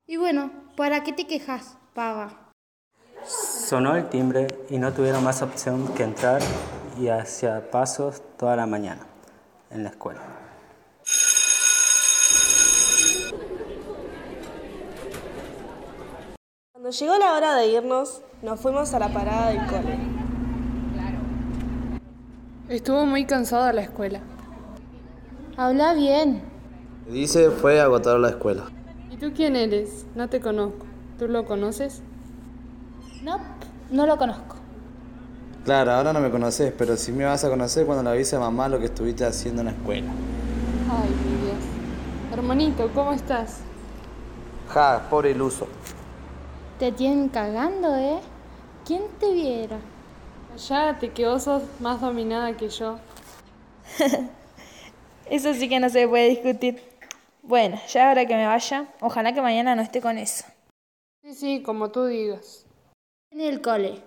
Y bueno, ¿para qué te quejas? Paga. Sonó el timbre y no tuvieron más opción que entrar y hacía pasos toda la mañana en la escuela. Cuando llegó la hora de irnos, nos fuimos a la parada del cole. Estuvo muy cansada la escuela. Habla bien. Dice fue agotador la escuela. ¿Y tú quién eres? No te conozco. ¿Tú lo conoces? No, no lo conozco. Claro, ahora no me conoces, pero sí me vas a conocer cuando le avise a mamá lo que estuviste haciendo en la escuela. Ay, mi Dios. Hermanito, ¿cómo estás? Ja, pobre iluso. Te tienen cagando, ¿eh? ¿Quién te viera? Cállate, que vos sos más dominada que yo. Eso sí que no se puede discutir. Bueno, ya ahora que me vaya, ojalá que mañana no esté con eso. Sí, como tú digas. En el cole.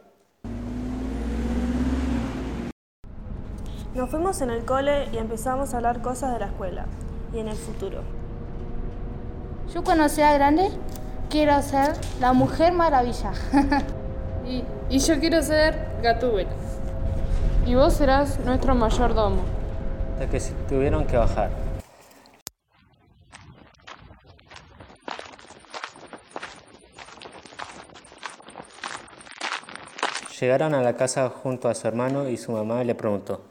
Nos fuimos en el cole y empezamos a hablar cosas de la escuela y en el futuro. Yo cuando sea grande quiero ser la Mujer Maravilla. Y yo quiero ser Gatúbela. Y vos serás nuestro mayordomo. Hasta que se tuvieron que bajar. Llegaron a la casa junto a su hermano y su mamá le preguntó: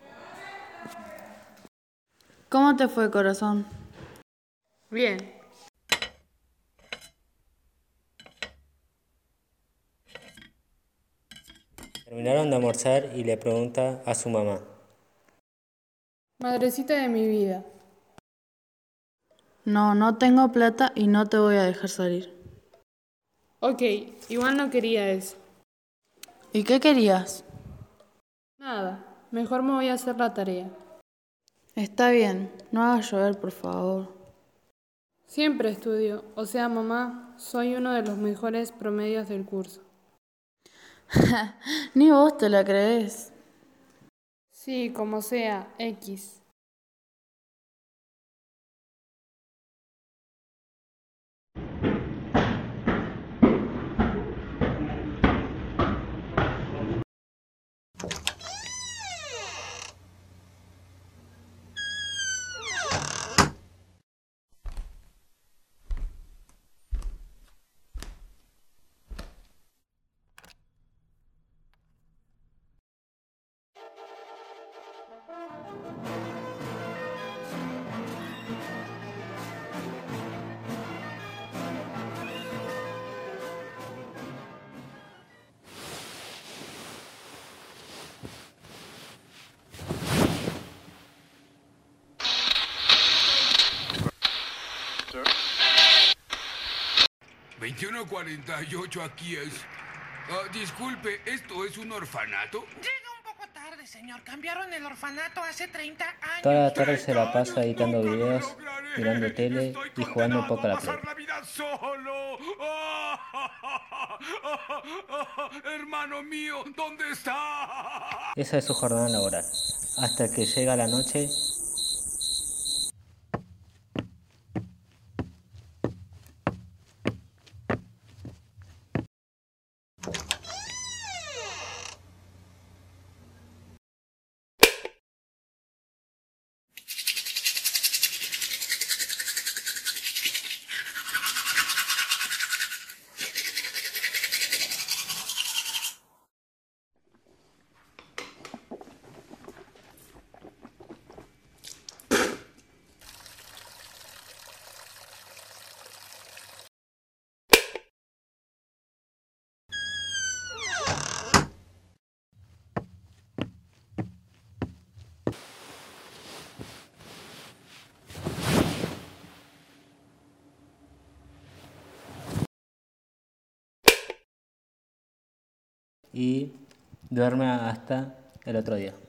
¿Cómo te fue, corazón? Bien. Terminaron de almorzar y le pregunta a su mamá: Madrecita de mi vida. No tengo plata y no te voy a dejar salir. Ok, igual no quería eso. ¿Y qué querías? Nada, mejor me voy a hacer la tarea. Está bien, no hagas llover, por favor. Siempre estudio, o sea, mamá, soy uno de los mejores promedios del curso. Ni vos te la crees. Sí, como sea, X. Sir. 21:48 aquí es. Disculpe, ¿esto es un orfanato? Llega un poco tarde, señor. Cambiaron el orfanato hace 30 años. toda la tarde se la pasa editando Nunca lo videos, lograré. mirando tele Estoy y jugando un condenado poco a a la Play. pasar la vida solo. Hermano mío, ¿dónde está? Esa es su jornada laboral. Hasta que llega la noche y duerme hasta el otro día.